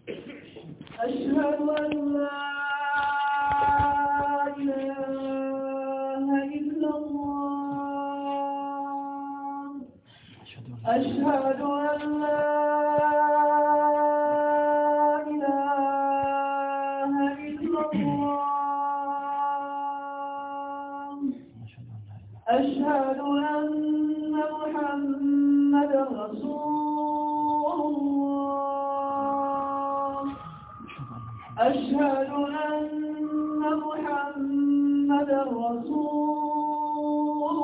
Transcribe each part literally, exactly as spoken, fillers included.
أشهد أن لا إله إلا الله. أشهد أن لا إله إلا الله. أشهد أن محمدا رسول الله. أشهد أن محمدا رسول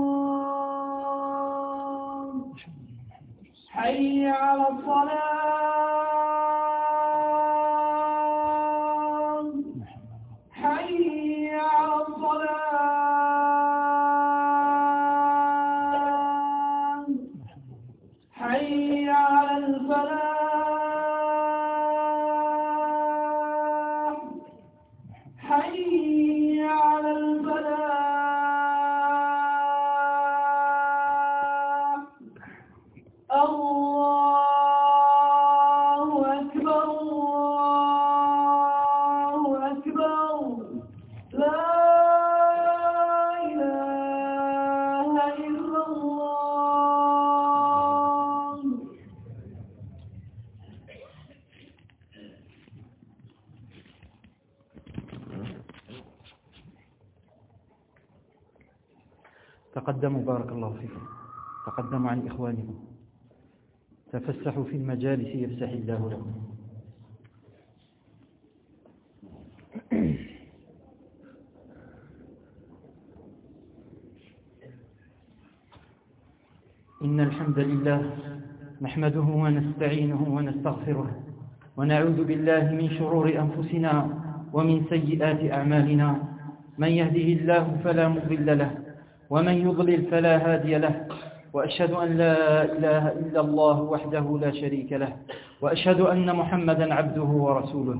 الله. حي على الصلاة. حي على الصلاة. حي على الفلاح. حي على الفلاح. الله أكبر الله أكبر. لا إله إلا الله. تقدموا بارك الله فيكم. تقدموا عن إخوانكم. تفسحوا في المجالس يفسح الله لكم. إن الحمد لله نحمده ونستعينه ونستغفره ونعوذ بالله من شرور أنفسنا ومن سيئات أعمالنا. من يهده الله فلا مضل له ومن يضلل فلا هادي له. وأشهد أن لا إله إلا الله وحده لا شريك له وأشهد أن محمدا عبده ورسوله.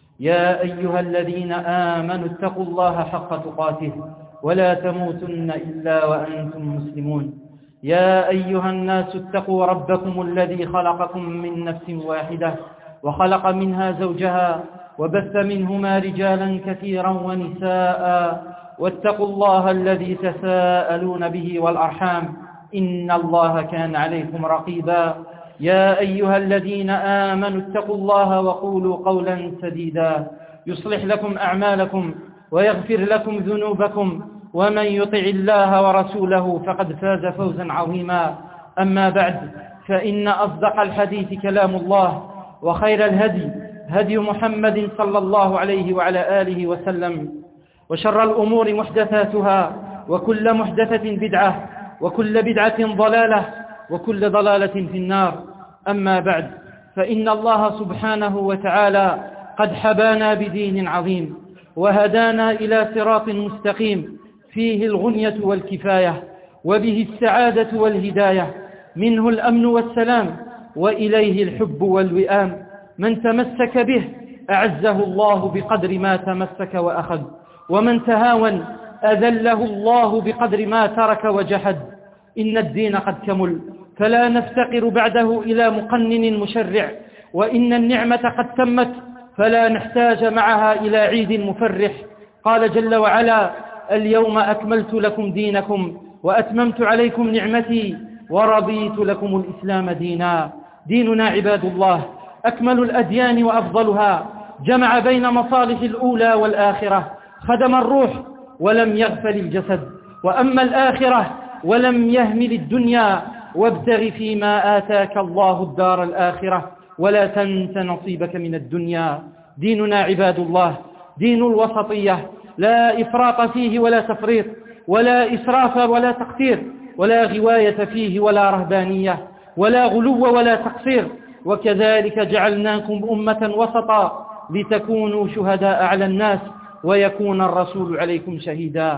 يا أيها الذين آمنوا اتقوا الله حق تقاته ولا تموتن إلا وأنتم مسلمون. يا أيها الناس اتقوا ربكم الذي خلقكم من نفس واحدة وخلق منها زوجها وبث منهما رجالا كثيرا ونساء واتقوا الله الذي تساءلون به والأرحام إن الله كان عليكم رقيبا. يا أيها الذين آمنوا اتقوا الله وقولوا قولا سديدا يصلح لكم أعمالكم ويغفر لكم ذنوبكم ومن يطع الله ورسوله فقد فاز فوزا عظيما. أما بعد فإن أصدق الحديث كلام الله وخير الهدي هدي محمد صلى الله عليه وعلى آله وسلم وشر الأمور محدثاتها وكل محدثة بدعة وكل بدعة ضلالة وكل ضلالة في النار. أما بعد فإن الله سبحانه وتعالى قد حبانا بدين عظيم وهدانا إلى صراط مستقيم فيه الغنية والكفاية وبه السعادة والهداية منه الأمن والسلام وإليه الحب والوئام. من تمسك به أعزه الله بقدر ما تمسك وأخذ ومن تهاون أذله الله بقدر ما ترك وجحد. إن الدين قد كمل فلا نفتقر بعده إلى مقنن مشرع وإن النعمة قد تمت فلا نحتاج معها إلى عيد مفرح. قال جل وعلا اليوم أكملت لكم دينكم وأتممت عليكم نعمتي ورضيت لكم الإسلام دينا. ديننا عباد الله أكمل الأديان وأفضلها جمع بين مصالح الأولى والآخرة خدم الروح ولم يغفل الجسد وأما الآخرة ولم يهمل الدنيا وابتغ فيما آتاك الله الدار الآخرة ولا تنس نصيبك من الدنيا. ديننا عباد الله دين الوسطية لا إفراط فيه ولا تفريط ولا إسراف ولا تقتير ولا غواية فيه ولا رهبانية ولا غلو ولا تقصير. وكذلك جعلناكم أمة وسطا لتكونوا شهداء على الناس ويكون الرسول عليكم شهيدا.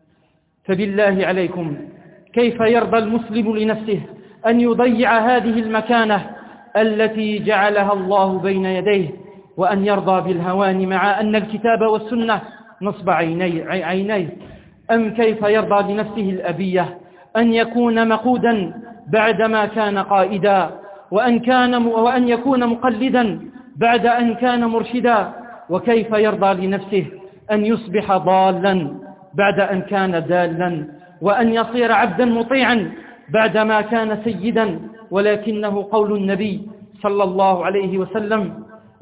فبالله عليكم كيف يرضى المسلم لنفسه أن يضيع هذه المكانة التي جعلها الله بين يديه وأن يرضى بالهوان مع أن الكتاب والسنة نصب عينيه؟ أم كيف يرضى لنفسه الأبية أن يكون مقودا بعدما كان قائدا وأن, كان وأن يكون مقلدا بعد أن كان مرشدا؟ وكيف يرضى لنفسه أن يصبح ضالا بعد أن كان دالا، وأن يصير عبدا مطيعا بعدما كان سيدا؟ ولكنه قول النبي صلى الله عليه وسلم: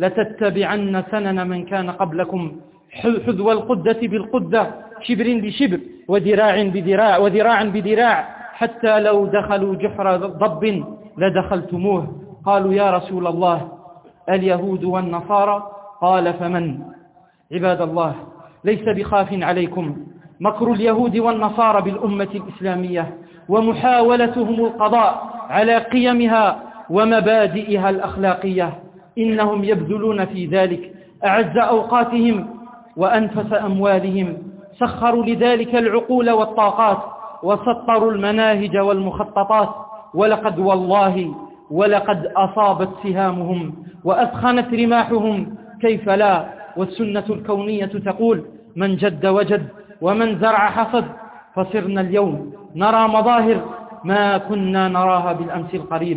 لتتبعن سنن من كان قبلكم حذو القدة بالقدة، شبر بشبر وذراع بذراع وذراعا بذراع، حتى لو دخلوا جحر ضب لدخلتموه. قالوا: يا رسول الله، اليهود والنصارى؟ قال: فمن؟ عباد الله، ليس بخاف عليكم مكر اليهود والنصارى بالأمة الإسلامية ومحاولتهم القضاء على قيمها ومبادئها الأخلاقية. إنهم يبذلون في ذلك أعز أوقاتهم وأنفس أموالهم، سخروا لذلك العقول والطاقات، وسطروا المناهج والمخططات، ولقد والله ولقد أصابت سهامهم وأثخنت رماحهم، كيف لا؟ والسنة الكونية تقول: من جد وجد ومن زرع حصد. فصرنا اليوم نرى مظاهر ما كنا نراها بالأمس القريب،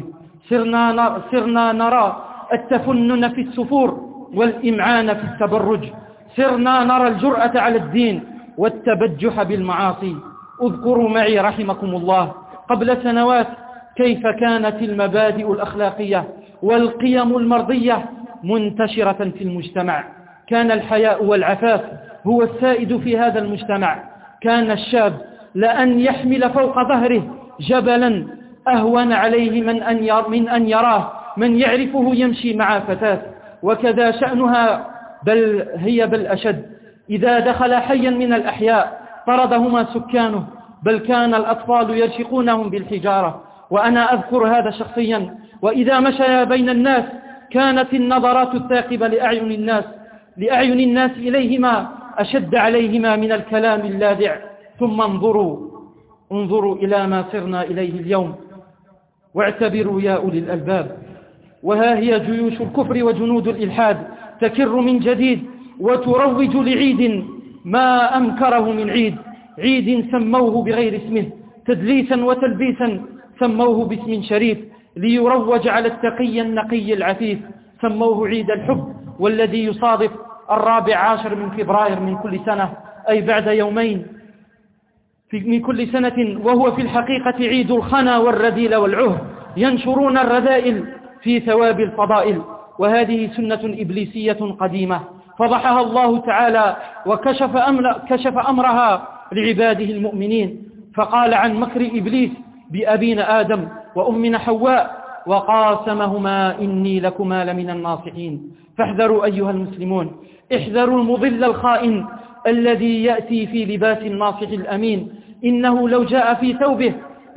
صرنا صرنا نرى التفنن في السفور والإمعان في التبرج، صرنا نرى الجرأة على الدين والتبجح بالمعاصي. اذكروا معي رحمكم الله قبل سنوات كيف كانت المبادئ الأخلاقية والقيم المرضية منتشرة في المجتمع. كان الحياء والعفاف هو السائد في هذا المجتمع. كان الشاب لأن يحمل فوق ظهره جبلا أهون عليه من أن من أن يراه من يعرفه يمشي مع فتاة، وكذا شأنها، بل هي بل أشد. إذا دخل حيا من الأحياء طردهما سكانه، بل كان الأطفال يرشقونهم بالحجارة. وأنا أذكر هذا شخصيا، وإذا مشى بين الناس كانت النظرات الثاقبة لأعين الناس لأعين الناس إليهما أشد عليهما من الكلام اللاذع. ثم انظروا انظروا إلى ما صرنا إليه اليوم، واعتبروا يا أولي الألباب. وها هي جيوش الكفر وجنود الإلحاد تكر من جديد وتروج لعيد ما أنكره من عيد، عيد سموه بغير اسمه تدليسا وتلبيسا، سموه باسم شريف ليروج على التقي النقي العفيف، سموه عيد الحب، والذي يصادف الرابع عشر من فبراير من كل سنة، أي بعد يومين من كل سنة، وهو في الحقيقة عيد الخنا والرذيل والعهر، ينشرون الرذائل في ثواب الفضائل. وهذه سنة إبليسية قديمة فضحها الله تعالى وكشف أمر كشف أمرها لعباده المؤمنين، فقال عن مكر إبليس بأبينا آدم وأمنا حواء: وقاسمهما إني لكما لمن الناصحين. فاحذروا أيها المسلمون، احذروا المضل الخائن الذي يأتي في لباس الناصح الأمين، إنه لو جاء في ثوبه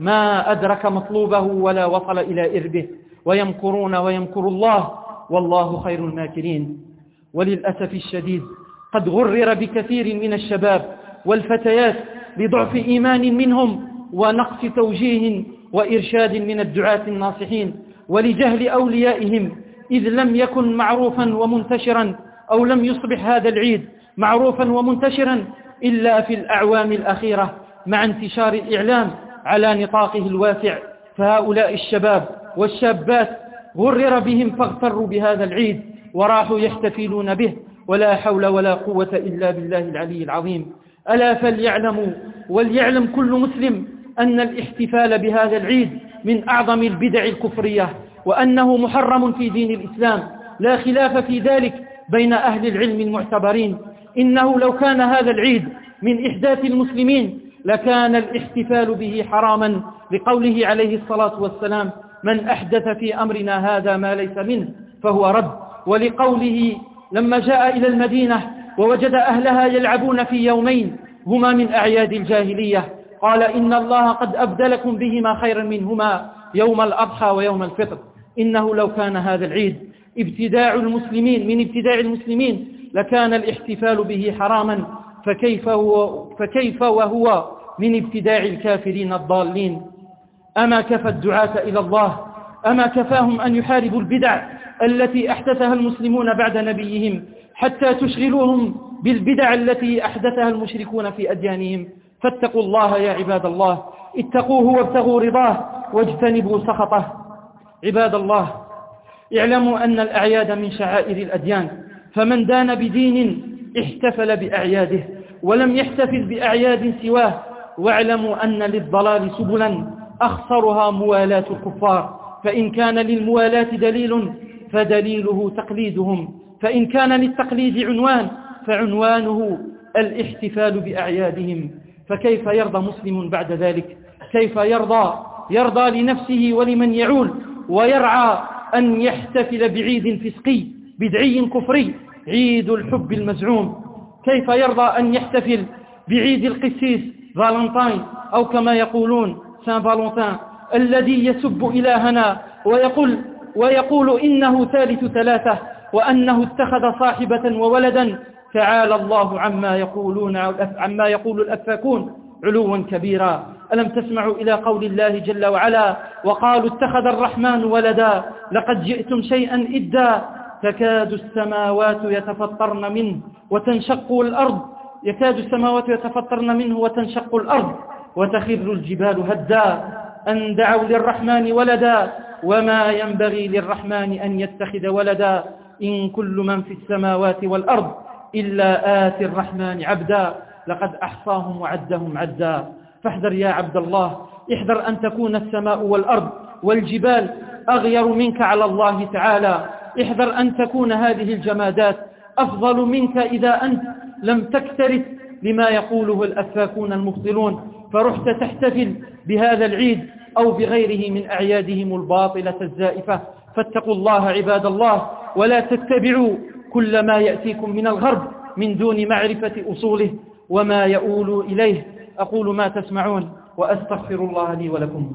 ما أدرك مطلوبه ولا وصل إلى إربه. ويمكرون ويمكر الله والله خير الماكرين. وللأسف الشديد قد غرر بكثير من الشباب والفتيات لضعف إيمان منهم ونقص توجيه وإرشاد من الدعاة الناصحين، ولجهل أوليائهم، إذ لم يكن معروفا ومنتشرا، أو لم يصبح هذا العيد معروفا ومنتشرا إلا في الأعوام الأخيرة مع انتشار الإعلام على نطاقه الواسع. فهؤلاء الشباب والشابات غرر بهم فاغتروا بهذا العيد وراحوا يحتفلون به، ولا حول ولا قوة إلا بالله العلي العظيم. ألا فليعلموا وليعلم كل مسلم أن الاحتفال بهذا العيد من أعظم البدع الكفرية، وأنه محرم في دين الإسلام، لا خلاف في ذلك بين أهل العلم المعتبرين. إنه لو كان هذا العيد من إحداث المسلمين لكان الاحتفال به حراما، لقوله عليه الصلاة والسلام: من أحدث في أمرنا هذا ما ليس منه فهو رد. ولقوله لما جاء إلى المدينة ووجد أهلها يلعبون في يومين هما من أعياد الجاهلية، قال: إن الله قد أبدلكم بهما خيرا منهما يوم الأضحى ويوم الفطر. إنه لو كان هذا العيد ابتداع المسلمين من ابتداع المسلمين لكان الاحتفال به حراما، فكيف, هو فكيف وهو من ابتداع الكافرين الضالين. أما كفى الدعاة إلى الله، أما كفاهم أن يحاربوا البدع التي أحدثها المسلمون بعد نبيهم حتى تشغلوهم بالبدع التي أحدثها المشركون في أديانهم. فاتقوا الله يا عباد الله، اتقوه وابتغوا رضاه واجتنبوا سخطه. عباد الله، اعلموا أن الأعياد من شعائر الأديان، فمن دان بدين احتفل بأعياده ولم يحتفل بأعياد سواه. واعلموا أن للضلال سبلا أخطرها موالاة الكفار، فإن كان للموالاة دليل فدليله تقليدهم، فإن كان للتقليد عنوان فعنوانه الاحتفال بأعيادهم. فكيف يرضى مسلم بعد ذلك؟ كيف يرضى يرضى لنفسه ولمن يعول ويرعى أن يحتفل بعيد فسقي بدعي كفري، عيد الحب المزعوم؟ كيف يرضى أن يحتفل بعيد القسيس فالنتين أو كما يقولون سان فالنتين الذي يسب إلهنا ويقول, ويقول إنه ثالث ثلاثة وأنه اتخذ صاحبة وولدا؟ تعالى الله عما يقولون عما يقول الأفاكون علوا كبيرا. ألم تسمعوا إلى قول الله جل وعلا وقالوا اتخذ الرحمن ولدا لقد جئتم شيئا إدا تكاد السماوات يتفطرن منه وتنشق الأرض يكاد السماوات يتفطرن منه وتنشق الأرض وتخر الجبال هدا أن دعوا للرحمن ولدا وما ينبغي للرحمن أن يتخذ ولدا إن كل من في السماوات والأرض إلا آتي الرحمن عبدا لقد أحصاهم وعدهم عدا. فاحذر يا عبد الله، احذر أن تكون السماء والأرض والجبال أغير منك على الله تعالى. احذر أن تكون هذه الجمادات أفضل منك إذا أنت لم تكترث لما يقوله الأفاكون المبطلون فرحت تحتفل بهذا العيد أو بغيره من أعيادهم الباطلة الزائفة. فاتقوا الله عباد الله، ولا تتبعوا كل ما يأتيكم من الغرب من دون معرفة أصوله وما يؤول إليه. أقول ما تسمعون وأستغفر الله لي ولكم.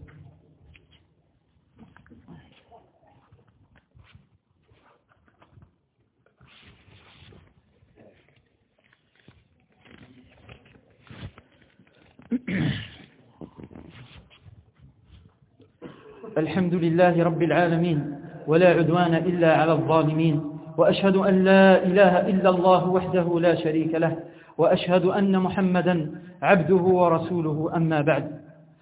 الحمد لله رب العالمين، ولا عدوان إلا على الظالمين، وأشهد أن لا إله إلا الله وحده لا شريك له، وأشهد أن محمدا عبده ورسوله. أما بعد،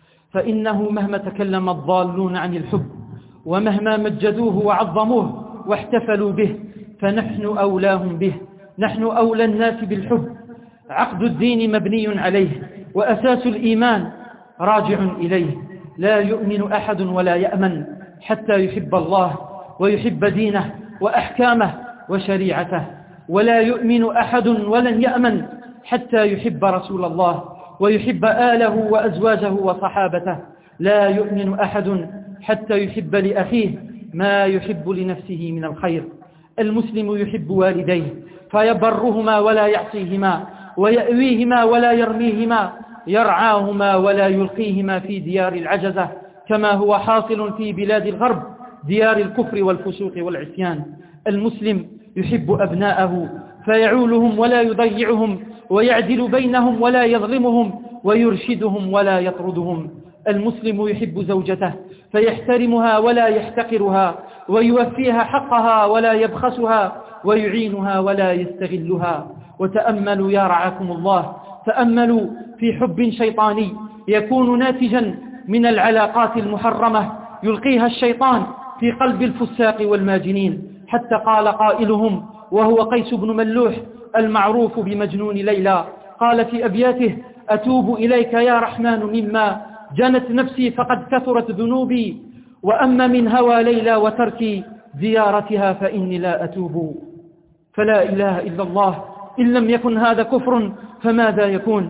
فإنه مهما تكلم الضالون عن الحب ومهما مجدوه وعظموه واحتفلوا به فنحن أولاهم به. نحن أولى الناس بالحب. عقد الدين مبني عليه، وأساس الإيمان راجع إليه. لا يؤمن أحد ولا يأمن حتى يحب الله ويحب دينه وأحكامه وشريعته، ولا يؤمن أحد ولن يأمن حتى يحب رسول الله ويحب آله وأزواجه وصحابته. لا يؤمن أحد حتى يحب لأخيه ما يحب لنفسه من الخير. المسلم يحب والديه فيبرهما ولا يعصيهما، ويأويهما ولا يرميهما، يرعاهما ولا يلقيهما في ديار العجزة كما هو حاصل في بلاد الغرب ديار الكفر والفسوق والعصيان. المسلم يحب أبناءه فيعولهم ولا يضيعهم، ويعدل بينهم ولا يظلمهم، ويرشدهم ولا يطردهم. المسلم يحب زوجته فيحترمها ولا يحتقرها، ويوفيها حقها ولا يبخسها، ويعينها ولا يستغلها. وتأملوا يا رعاكم الله، تأملوا في حب شيطاني يكون ناتجا من العلاقات المحرمة يلقيها الشيطان في قلب الفساق والماجنين، حتى قال قائلهم وهو قيس بن ملوح المعروف بمجنون ليلى، قال في أبياته: أتوب إليك يا رحمن مما جنت نفسي فقد كثرت ذنوبي، وأما من هوى ليلى وتركي زيارتها فإني لا أتوب. فلا إله إلا الله، إن لم يكن هذا كفر فماذا يكون؟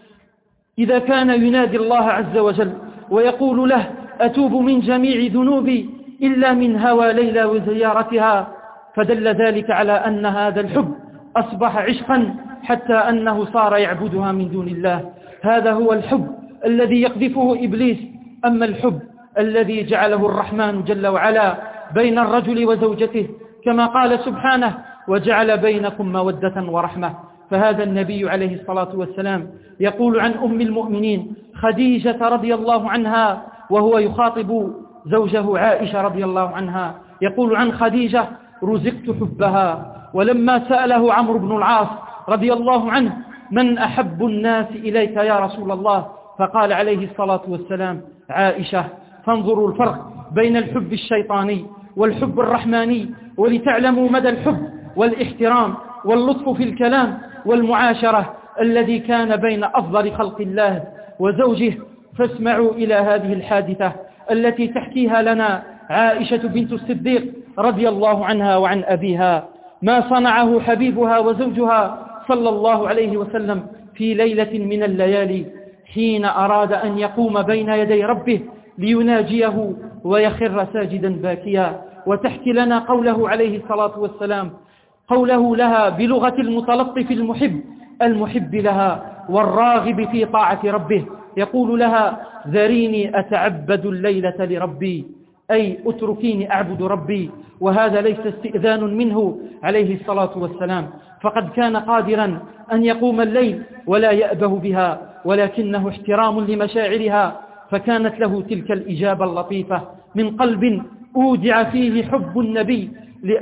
إذا كان ينادي الله عز وجل ويقول له: أتوب من جميع ذنوبي إلا من هوى ليلى وزيارتها، فدل ذلك على أن هذا الحب أصبح عشقا حتى أنه صار يعبدها من دون الله. هذا هو الحب الذي يقذفه إبليس. أما الحب الذي جعله الرحمن جل وعلا بين الرجل وزوجته كما قال سبحانه: وجعل بينكم مودة ورحمة، فهذا النبي عليه الصلاة والسلام يقول عن أم المؤمنين خديجة رضي الله عنها وهو يخاطب زوجه عائشة رضي الله عنها، يقول عن خديجة: رزقت حبها. ولما سأله عمرو بن العاص رضي الله عنه: من أحب الناس إليك يا رسول الله؟ فقال عليه الصلاة والسلام: عائشة. فانظروا الفرق بين الحب الشيطاني والحب الرحماني، ولتعلموا مدى الحب والاحترام واللطف في الكلام والمعاشرة الذي كان بين أفضل خلق الله وزوجه. فاسمعوا إلى هذه الحادثة التي تحكيها لنا عائشة بنت الصديق رضي الله عنها وعن أبيها، ما صنعه حبيبها وزوجها صلى الله عليه وسلم في ليلة من الليالي حين أراد أن يقوم بين يدي ربه ليناجيه ويخر ساجدا باكيا. وتحكي لنا قوله عليه الصلاة والسلام، قوله لها بلغة المتلطف المحب المحب لها والراغب في طاعة ربه، يقول لها ذريني أتعبد الليلة لربي، أي اتركيني أعبد ربي. وهذا ليس استئذان منه عليه الصلاة والسلام، فقد كان قادرا أن يقوم الليل ولا يأبه بها، ولكنه احترام لمشاعرها، فكانت له تلك الإجابة اللطيفة من قلب أودع فيه حب النبي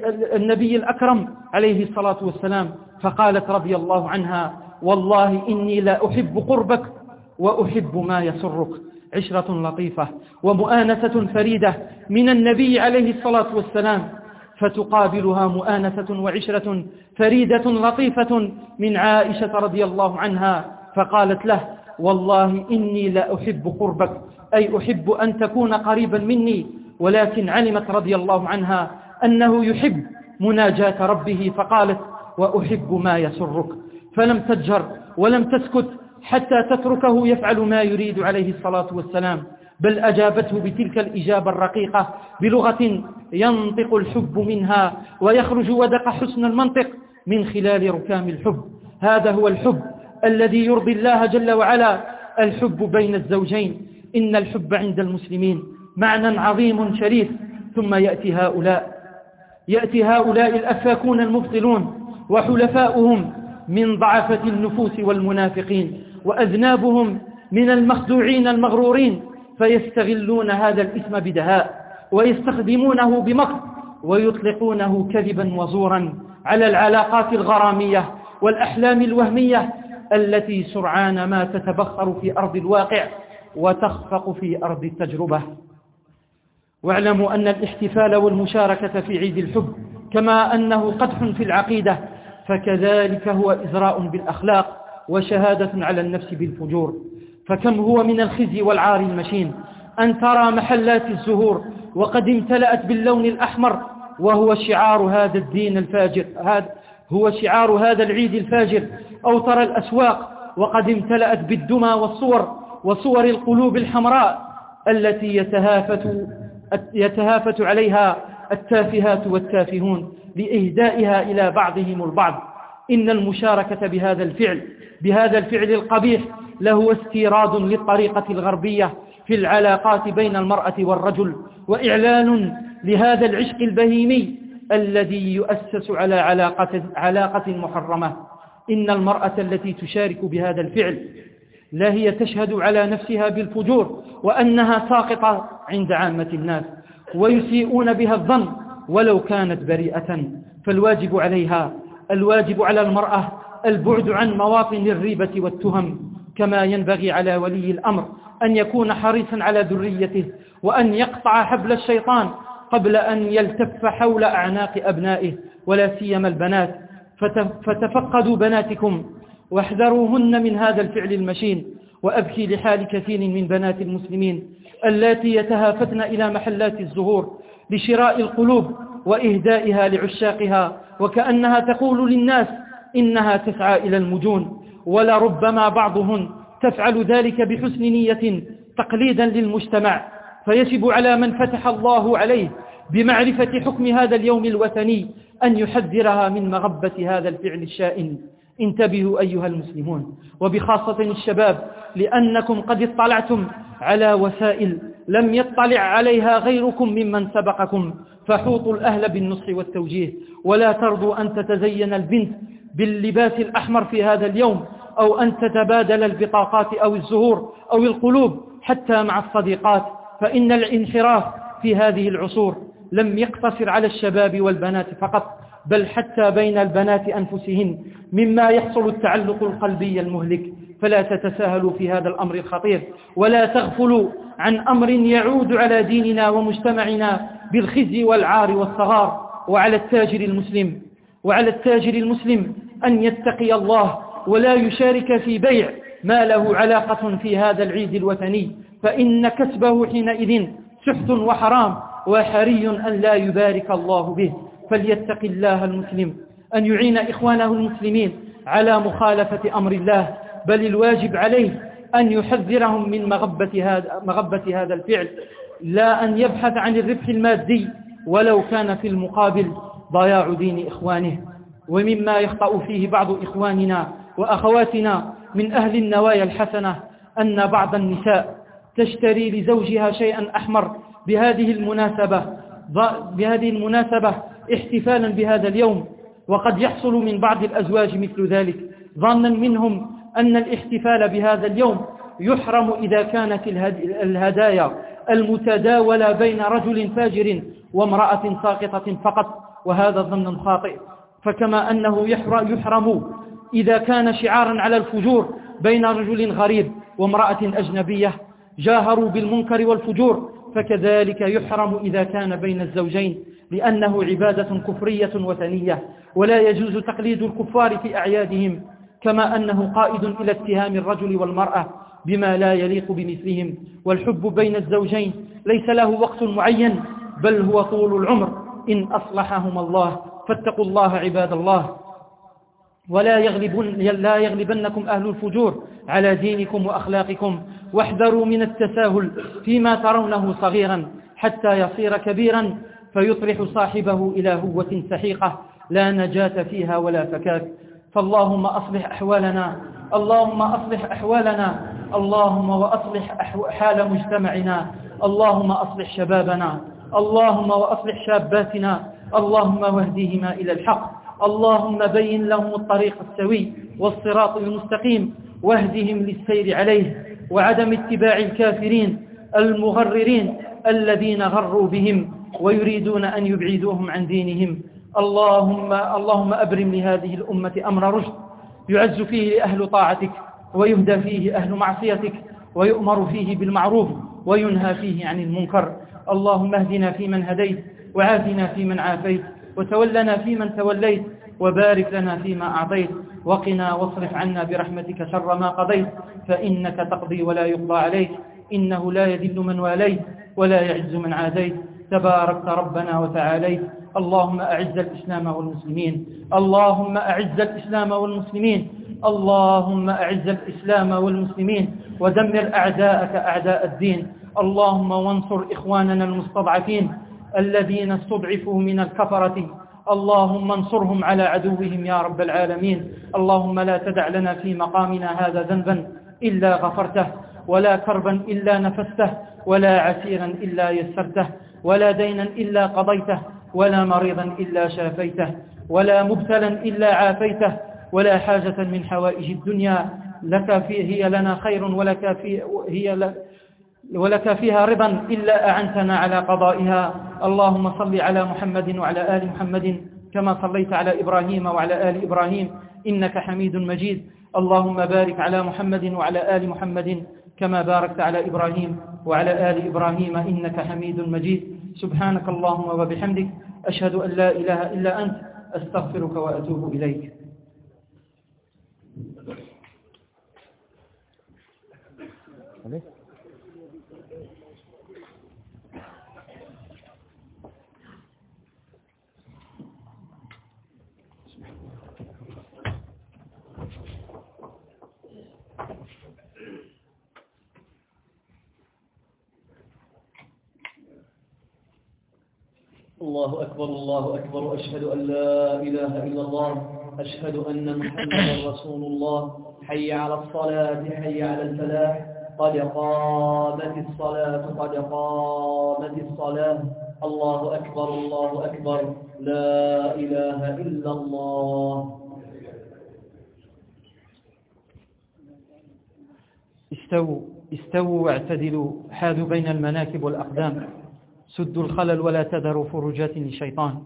النبي الأكرم عليه الصلاة والسلام. فقالت رضي الله عنها والله إني لا أحب قربك وأحب ما يسرك. عشرة لطيفة ومؤانسة فريدة من النبي عليه الصلاة والسلام، فتقابلها مؤانسة وعشرة فريدة لطيفة من عائشة رضي الله عنها، فقالت له والله إني لا أحب قربك، أي أحب أن تكون قريبا مني، ولكن علمت رضي الله عنها أنه يحب مناجاة ربه، فقالت وأحب ما يسرك. فلم تجر ولم تسكت حتى تتركه يفعل ما يريد عليه الصلاة والسلام، بل أجابته بتلك الإجابة الرقيقة بلغة ينطق الحب منها ويخرج ودق حسن المنطق من خلال ركام الحب. هذا هو الحب الذي يرضي الله جل وعلا، الحب بين الزوجين. إن الحب عند المسلمين معنى عظيم شريف. ثم يأتي هؤلاء يأتي هؤلاء الأفاكون المبطلون وحلفاؤهم من ضعفة النفوس والمنافقين، وأذنابهم من المخدوعين المغرورين، فيستغلون هذا الاسم بدهاء ويستخدمونه بمكر ويطلقونه كذبا وزورا على العلاقات الغرامية والأحلام الوهمية التي سرعان ما تتبخر في أرض الواقع وتخفق في أرض التجربة. واعلموا أن الاحتفال والمشاركة في عيد الحب كما أنه قدح في العقيدة، فكذلك هو إزراء بالأخلاق وشهادة على النفس بالفجور. فكم هو من الخزي والعار المشين أن ترى محلات الزهور وقد امتلأت باللون الأحمر، وهو شعار هذا الدين الفاجر، هذا هو شعار هذا العيد الفاجر، أو ترى الأسواق وقد امتلأت بالدمى والصور وصور القلوب الحمراء التي يتهافت, يتهافت عليها التافهات والتافهون لإهدائها إلى بعضهم البعض. إن المشاركة بهذا الفعل بهذا الفعل القبيح له استيراد للطريقة الغربية في العلاقات بين المرأة والرجل، وإعلان لهذا العشق البهيمي الذي يؤسس على علاقة, علاقة محرمة. إن المرأة التي تشارك بهذا الفعل لا هي تشهد على نفسها بالفجور وأنها ساقطة عند عامة الناس، ويسيئون بها الظن ولو كانت بريئة. فالواجب عليها الواجب على المرأة البعد عن مواطن الريبة والتهم، كما ينبغي على ولي الأمر أن يكون حريصا على ذريته، وأن يقطع حبل الشيطان قبل أن يلتف حول أعناق أبنائه ولا سيما البنات. فتفقدوا بناتكم واحذروهن من هذا الفعل المشين. وأبكي لحال كثير من بنات المسلمين اللاتي يتهافتن إلى محلات الزهور لشراء القلوب وإهدائها لعشاقها، وكأنها تقول للناس إنها تسعى إلى المجون، ولربما بعضهن تفعل ذلك بحسن نية تقليدا للمجتمع. فيجب على من فتح الله عليه بمعرفة حكم هذا اليوم الوثني أن يحذرها من مغبة هذا الفعل الشائن. انتبهوا أيها المسلمون، وبخاصة الشباب، لأنكم قد اطلعتم على وسائل لم يطلع عليها غيركم ممن سبقكم، فحوطوا الأهل بالنصح والتوجيه، ولا ترضوا أن تتزين البنت باللباس الأحمر في هذا اليوم، أو أن تتبادل البطاقات أو الزهور أو القلوب حتى مع الصديقات. فإن الانحراف في هذه العصور لم يقتصر على الشباب والبنات فقط، بل حتى بين البنات أنفسهن مما يحصل التعلق القلبي المهلك. فلا تتساهلوا في هذا الأمر الخطير، ولا تغفلوا عن أمر يعود على ديننا ومجتمعنا بالخزي والعار والصغار. وعلى التاجر المسلم وعلى التاجر المسلم أن يتقي الله ولا يشارك في بيع ما له علاقة في هذا العيد الوثني، فإن كسبه حينئذ سحت وحرام، وحري أن لا يبارك الله به. فليتق الله المسلم أن يعين إخوانه المسلمين على مخالفة أمر الله، بل الواجب عليه أن يحذرهم من مغبة هذا, مغبة هذا الفعل، لا أن يبحث عن الربح المادي ولو كان في المقابل ضياع دين إخوانه. ومما يخطأ فيه بعض إخواننا وأخواتنا من أهل النوايا الحسنة أن بعض النساء تشتري لزوجها شيئا أحمر بهذه المناسبة بهذه المناسبة احتفالا بهذا اليوم، وقد يحصل من بعض الأزواج مثل ذلك ظنا منهم أن الاحتفال بهذا اليوم يحرم إذا كانت الهدايا المتداولة بين رجل فاجر وامرأة ساقطة فقط، وهذا ظن خاطئ. فكما أنه يحرم إذا كان شعارا على الفجور بين رجل غريب وامرأة أجنبية جاهروا بالمنكر والفجور، فكذلك يحرم إذا كان بين الزوجين، لأنه عبادة كفرية وثنية ولا يجوز تقليد الكفار في أعيادهم، كما أنه قائد إلى اتهام الرجل والمرأة بما لا يليق بمثلهم. والحب بين الزوجين ليس له وقت معين، بل هو طول العمر إن أصلحهم الله. فاتقوا الله عباد الله، ولا يغلبن لا يغلبنكم أهل الفجور على دينكم وأخلاقكم، واحذروا من التساهل فيما ترونه صغيرا حتى يصير كبيرا فيطرح صاحبه إلى هوة سحيقة لا نجاة فيها ولا فكاك. فاللهم أصلح أحوالنا اللهم أصلح أحوالنا اللهم وأصلح حال مجتمعنا، اللهم أصلح شبابنا، اللهم وأصلح شاباتنا، اللهم واهديهما إلى الحق، اللهم بين لهم الطريق السوي والصراط المستقيم، واهدهم للسير عليه، وعدم اتباع الكافرين المغررين الذين غروا بهم ويريدون أن يبعدوهم عن دينهم. اللهم, اللهم أبرم لهذه الأمة أمر رشد يعز فيه أهل طاعتك ويهدى فيه أهل معصيتك، ويؤمر فيه بالمعروف وينهى فيه عن المنكر. اللهم اهدنا فيمن هديت، وعافنا فيمن عافيت، وتولنا فيمن توليت، وبارك لنا فيما أعطيت، وقنا واصرف عنا برحمتك شر ما قضيت، فإنك تقضي ولا يقضى عليك، إنه لا يذل من واليت ولا يعز من عاديت، تباركت ربنا وتعاليت. اللهم أعز الإسلام والمسلمين اللهم أعز الإسلام والمسلمين اللهم أعز الإسلام والمسلمين ودمر أعداءك أعداء الدين. اللهم وانصر إخواننا المستضعفين الذين استضعفوا من الكفرة، اللهم انصرهم على عدوهم يا رب العالمين. اللهم لا تدع لنا في مقامنا هذا ذنبا إلا غفرته، ولا كربا إلا نفسته، ولا عسيرا إلا يسرته، ولا دينا إلا قضيته، ولا مريضا إلا شافيته، ولا مبتلا إلا عافيته، ولا حاجة من حوائج الدنيا لك فيه هي لنا خير ولك فيه هي ل... ولك فيها رضا إلا أعنتنا على قضائها. اللهم صل على محمد وعلى آل محمد كما صليت على إبراهيم وعلى آل إبراهيم إنك حميد مجيد. اللهم بارك على محمد وعلى آل محمد كما باركت على إبراهيم وعلى آل إبراهيم إنك حميد مجيد. سبحانك اللهم وبحمدك، أشهد أن لا إله إلا أنت، أستغفرك وأتوب إليك. الله أكبر الله أكبر، أشهد أن لا إله إلا الله، أشهد أن محمدا رسول الله. حي على الصلاة حي على الفلاح، قد قامت الصلاة قد قامت الصلاة. الله أكبر الله أكبر، لا إله إلا الله. استووا استووا واعتدلوا، حاذوا بين المناكب والأقدام، سدوا الخلل ولا تذروا فرجات للشيطان.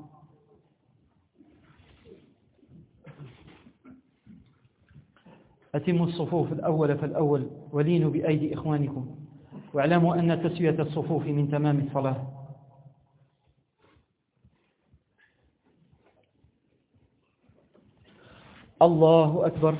أتموا الصفوف الأول فالأول ولينوا بأيدي إخوانكم، واعلموا أن تسوية الصفوف من تمام الصلاة. الله أكبر.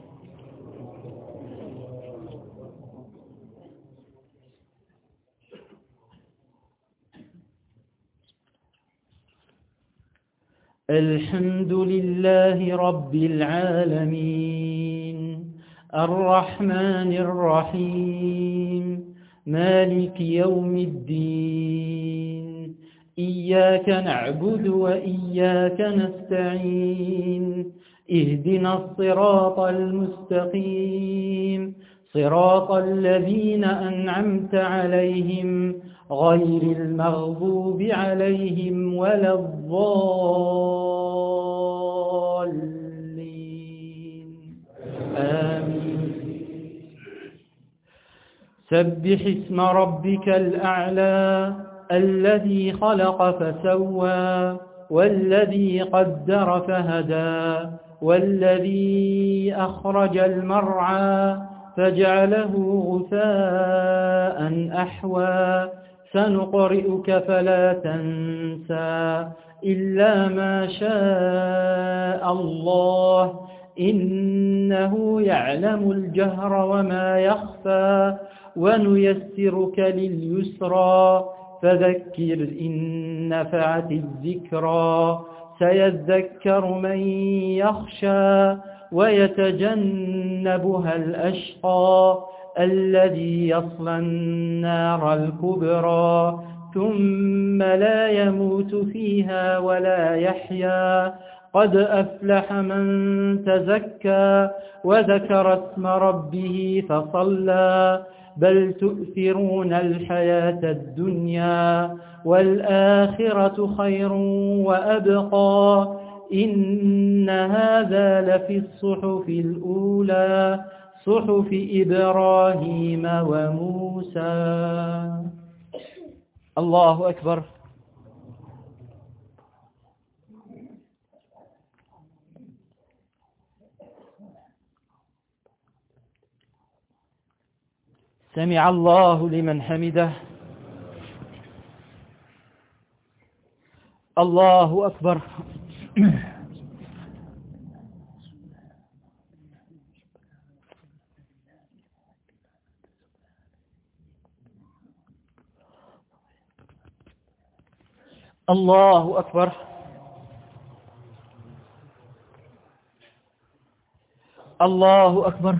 الحمد لله رب العالمين الرحمن الرحيم مالك يوم الدين إياك نعبد وإياك نستعين اهدنا الصراط المستقيم صراط الذين أنعمت عليهم غير المغضوب عليهم ولا الضالين آمين. سبح اسم ربك الأعلى الذي خلق فسوى والذي قدر فهدى والذي أخرج المرعى فجعله غثاء أحوى سنقرئك فلا تنسى إلا ما شاء الله إنه يعلم الجهر وما يخفى ونيسرك لليسرى فذكر إن نفعت الذكرى سيذكر من يخشى ويتجنبها الأشقى الذي يصلى النار الكبرى ثم لا يموت فيها ولا يحيا قد أفلح من تزكى وذكر اسم ربه فصلى بل تؤثرون الحياة الدنيا والآخرة خير وأبقى إن هذا لفي الصحف الأولى صحف إبراهيم وموسى. الله أكبر. سمع الله لمن حمده. الله أكبر. الله أكبر. الله أكبر.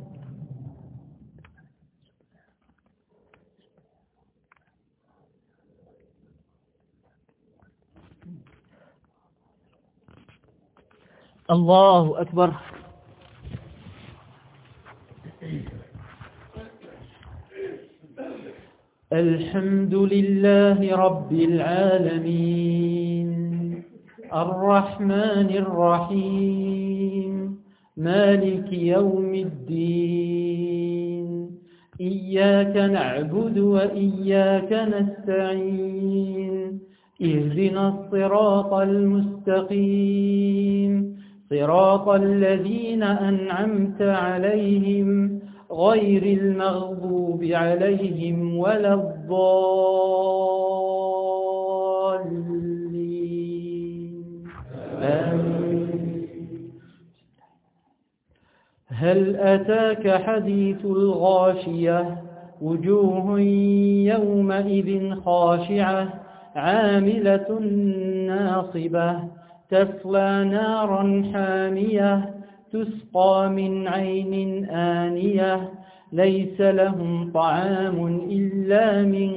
الله أكبر. الحمد لله رب العالمين الرحمن الرحيم مالك يوم الدين إياك نعبد وإياك نستعين اهدنا الصراط المستقيم صراط الذين أنعمت عليهم غير المغضوب عليهم ولا الضالين آمين. هل أتاك حديث الغاشية وجوه يومئذ خاشعة عاملة ناصبة تصلى نارا حامية تسقى من عين آنية ليس لهم طعام إلا من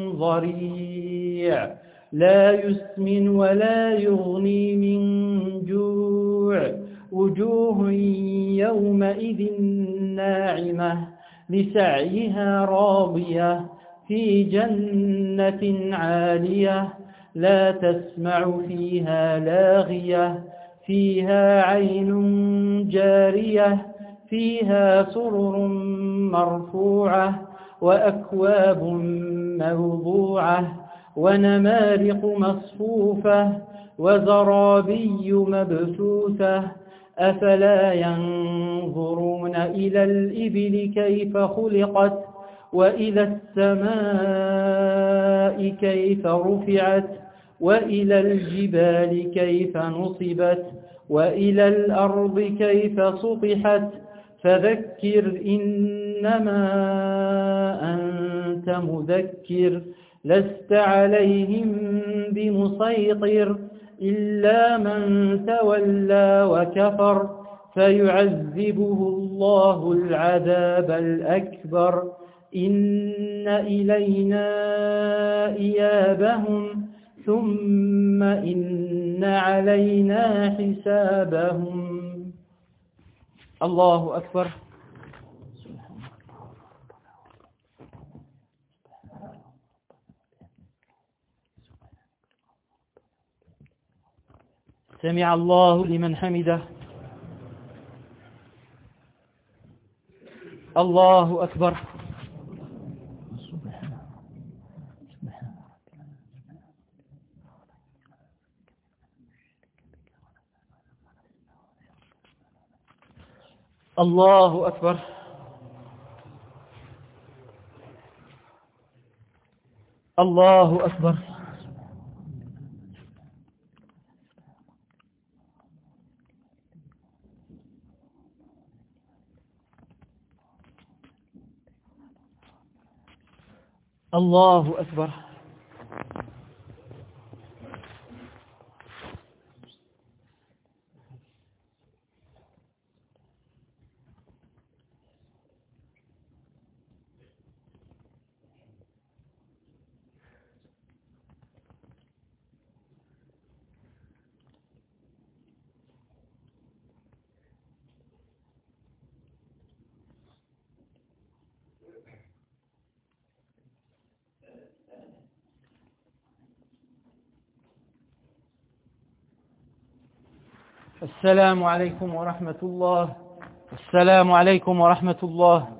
ضريع لا يسمن ولا يغني من جوع وجوه يومئذ ناعمة لسعيها راضية في جنة عالية لا تسمع فيها لاغية فيها عين جارية فيها سرر مرفوعة وأكواب موضوعة ونمارق مصفوفة وزرابي مبثوثة أفلا ينظرون إلى الإبل كيف خلقت وإلى السماء كيف رفعت وإلى الجبال كيف نصبت وإلى الأرض كيف سطحت فذكر إنما أنت مذكر لست عليهم بمسيطر إلا من تولى وكفر فيعذبه الله العذاب الأكبر إن إلينا إيابهم ثم إن علينا حسابهم. الله أكبر. سمع الله لمن حمده. الله أكبر. الله أكبر. الله أكبر. الله أكبر. السلام عليكم ورحمة الله. السلام عليكم ورحمة الله.